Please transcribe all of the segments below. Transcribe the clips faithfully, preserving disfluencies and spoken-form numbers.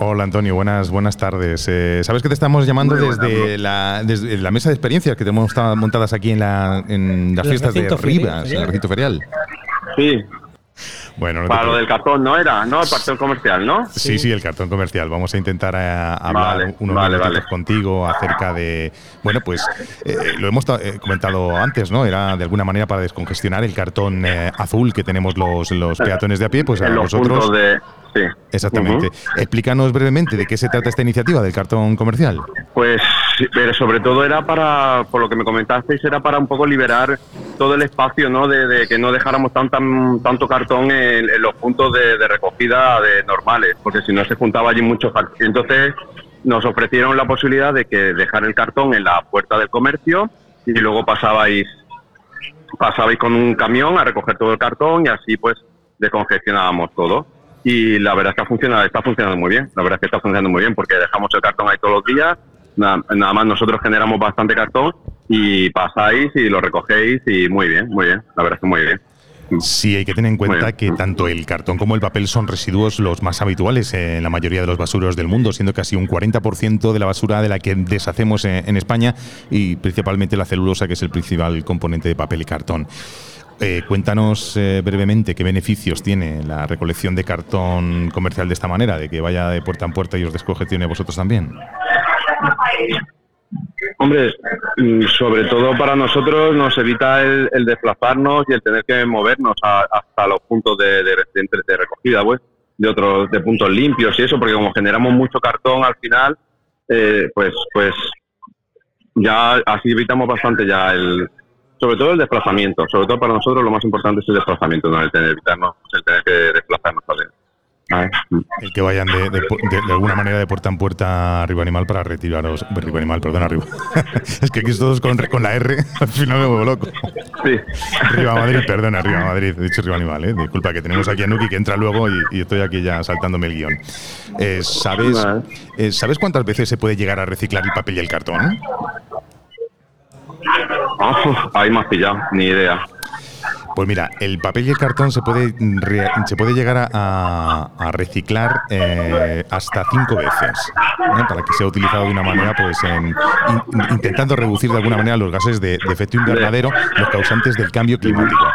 Hola Antonio, buenas buenas tardes. Eh, Sabes que te estamos llamando desde la, desde la mesa de experiencias que tenemos montadas aquí en, la, en las fiestas de Rivas, en el recinto ferial. Sí. Bueno, no Para lo del cartón, ¿no era? ¿No? El cartón comercial, ¿no? Sí, sí, el cartón comercial. Vamos a intentar a, a hablar vale, unos vale, minutos vale. contigo acerca de... Bueno, pues eh, lo hemos eh, comentado antes, ¿no? Era de alguna manera para descongestionar el cartón eh, azul que tenemos los, los peatones de a pie, pues a en los vosotros... puntos de... Sí. Exactamente. Uh-huh. Explícanos brevemente de qué se trata esta iniciativa del cartón comercial. Pues pero sobre todo era para, por lo que me comentasteis, era para un poco liberar todo el espacio, ¿no? De, de que no dejáramos tan, tan, tanto cartón en, en los puntos de, de recogida de normales, porque si no se juntaba allí mucho cartón. Entonces nos ofrecieron la posibilidad de que dejar el cartón en la puerta del comercio y luego pasabais, pasabais con un camión a recoger todo el cartón y así pues descongestionábamos todo. Y la verdad es que ha funcionado, está funcionando muy bien. La verdad es que está funcionando muy bien porque dejamos el cartón ahí todos los días. Nada, nada más nosotros generamos bastante cartón y pasáis y lo recogéis y muy bien, muy bien. La verdad es que muy bien. Sí, hay que tener en cuenta que tanto el cartón como el papel son residuos los más habituales en la mayoría de los basuros del mundo, siendo casi un cuarenta por ciento de la basura de la que deshacemos en España y principalmente la celulosa, que es el principal componente de papel y cartón. Eh, cuéntanos eh, brevemente qué beneficios tiene la recolección de cartón comercial de esta manera, de que vaya de puerta en puerta y os descongestione vosotros también. Hombre, sobre todo para nosotros nos evita el, el desplazarnos y el tener que movernos a, hasta los puntos de, de, de, de recogida, pues, de otros de puntos limpios y eso, porque como generamos mucho cartón al final, eh, pues, pues ya así evitamos bastante ya el sobre todo el desplazamiento. Sobre todo para nosotros lo más importante es el desplazamiento, no el tener, evitarnos, el tener que desplazarnos también. El que vayan de, de, de, de alguna manera de puerta en puerta a Arriba Animal para retiraros. Arriba Animal, perdón, arriba. Es que aquí todos con, con la R, al final me vuelvo loco. Sí. Arriba Madrid, perdón, Arriba Madrid. He dicho Arriba Animal, ¿eh? Disculpa, que tenemos aquí a Nuki que entra luego y, y estoy aquí ya saltándome el guión. Eh, ¿sabes, eh, ¿Sabes cuántas veces se puede llegar a reciclar el papel y el cartón? Oh, ahí me has pillado, ni idea. Pues mira, el papel y el cartón se puede re, se puede llegar a, a, a reciclar eh, hasta cinco veces, ¿eh? Para que sea utilizado de una manera, pues en, in, intentando reducir de alguna manera los gases de, de efecto invernadero, los causantes del cambio climático.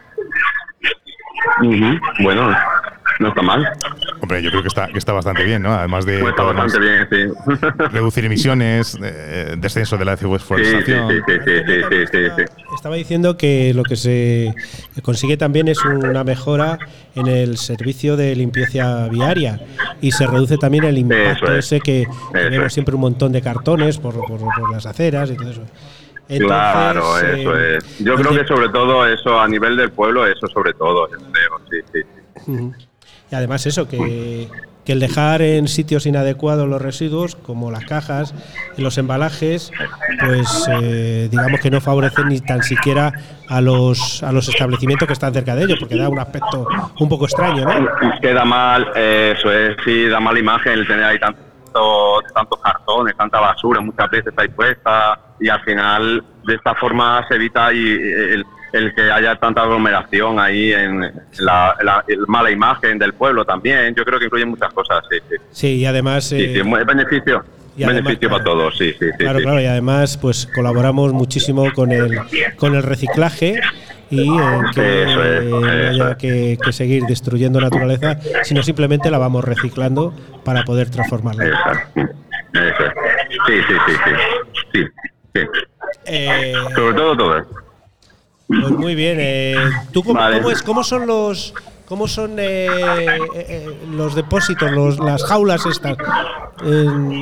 Uh-huh. Bueno, no está mal. Hombre, yo creo que está, que está bastante bien, ¿no? Además de pues está bastante bien, sí. reducir emisiones, eh, descenso de la deforestación. Sí, sí, sí, sí, sí, sí, sí, sí. Estaba diciendo que lo que se consigue también es una mejora en el servicio de limpieza viaria y se reduce también el impacto es, ese que tenemos es. siempre un montón de cartones por, por, por las aceras y todo eso. Entonces, claro, eso eh, es. Yo creo de... que sobre todo eso, a nivel del pueblo, eso sobre todo, yo creo, sí, sí, sí. Uh-huh. Y además eso, que, que el dejar en sitios inadecuados los residuos, como las cajas, los embalajes, pues eh, digamos que no favorecen ni tan siquiera a los a los establecimientos que están cerca de ellos, porque da un aspecto un poco extraño, ¿no? Queda mal, eh, eso es, sí, da mala imagen el tener ahí tanto, tantos cartones, tanta basura, muchas veces ahí puesta, y al final de esta forma se evita y el el que haya tanta aglomeración ahí en la, la, la mala imagen del pueblo también. Yo creo que incluyen muchas cosas, sí, sí. Sí, y además... Sí, sí, es beneficio, y además, beneficio para todos, sí, sí, sí. Claro, sí. claro, y además pues colaboramos muchísimo con el con el reciclaje y en que eso es, no eso haya es. Que, que seguir destruyendo naturaleza, sino simplemente la vamos reciclando para poder transformarla. Eso, eso es. Sí, sí, sí, sí. sí, sí. Eh, Sobre todo todo eso. Pues muy bien. Eh, ¿Tú cómo, vale. cómo es, cómo son los, cómo son eh, eh, los depósitos, los, las jaulas estas? Eh,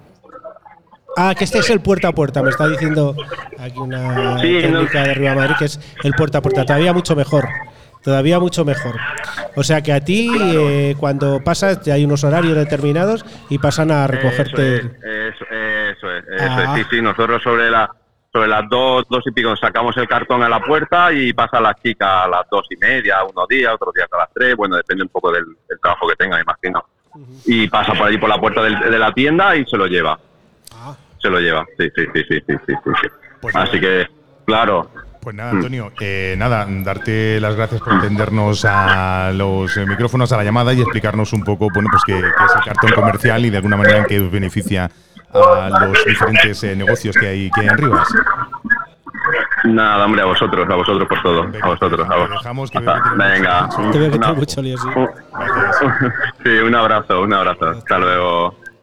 ah, que este es el puerta a puerta. Me está diciendo aquí una sí, técnica no. de Arriba Madrid que es el puerta a puerta. Todavía mucho mejor. Todavía mucho mejor. O sea que a ti eh, cuando pasas ya hay unos horarios determinados y pasan a recogerte. Eso es, eso, eso es. Eso ah. es. Sí, sí. Nosotros sobre la Sobre las dos, dos y pico sacamos el cartón a la puerta y pasa la chica a las dos y media, unos días, otros días a las tres, bueno, depende un poco del, del trabajo que tenga, imagino. Uh-huh. Y pasa por allí por la puerta del, de la tienda y se lo lleva. Ah. Se lo lleva, sí, sí, sí, sí, sí, sí, sí. Pues Así que, claro, Pues nada, Antonio, eh, nada, darte las gracias por atendernos a los eh, micrófonos, a la llamada y explicarnos un poco, bueno, pues qué, qué es el cartón comercial y de alguna manera en qué beneficia a los diferentes eh, negocios que hay, que hay en Rivas. Nada, hombre, a vosotros, a vosotros por todo. Venga, a vosotros, a vosotros. Dejamos que Hasta, venga. Te veo que tengo mucho lío, sí. Sí, un abrazo, un abrazo. Hasta luego.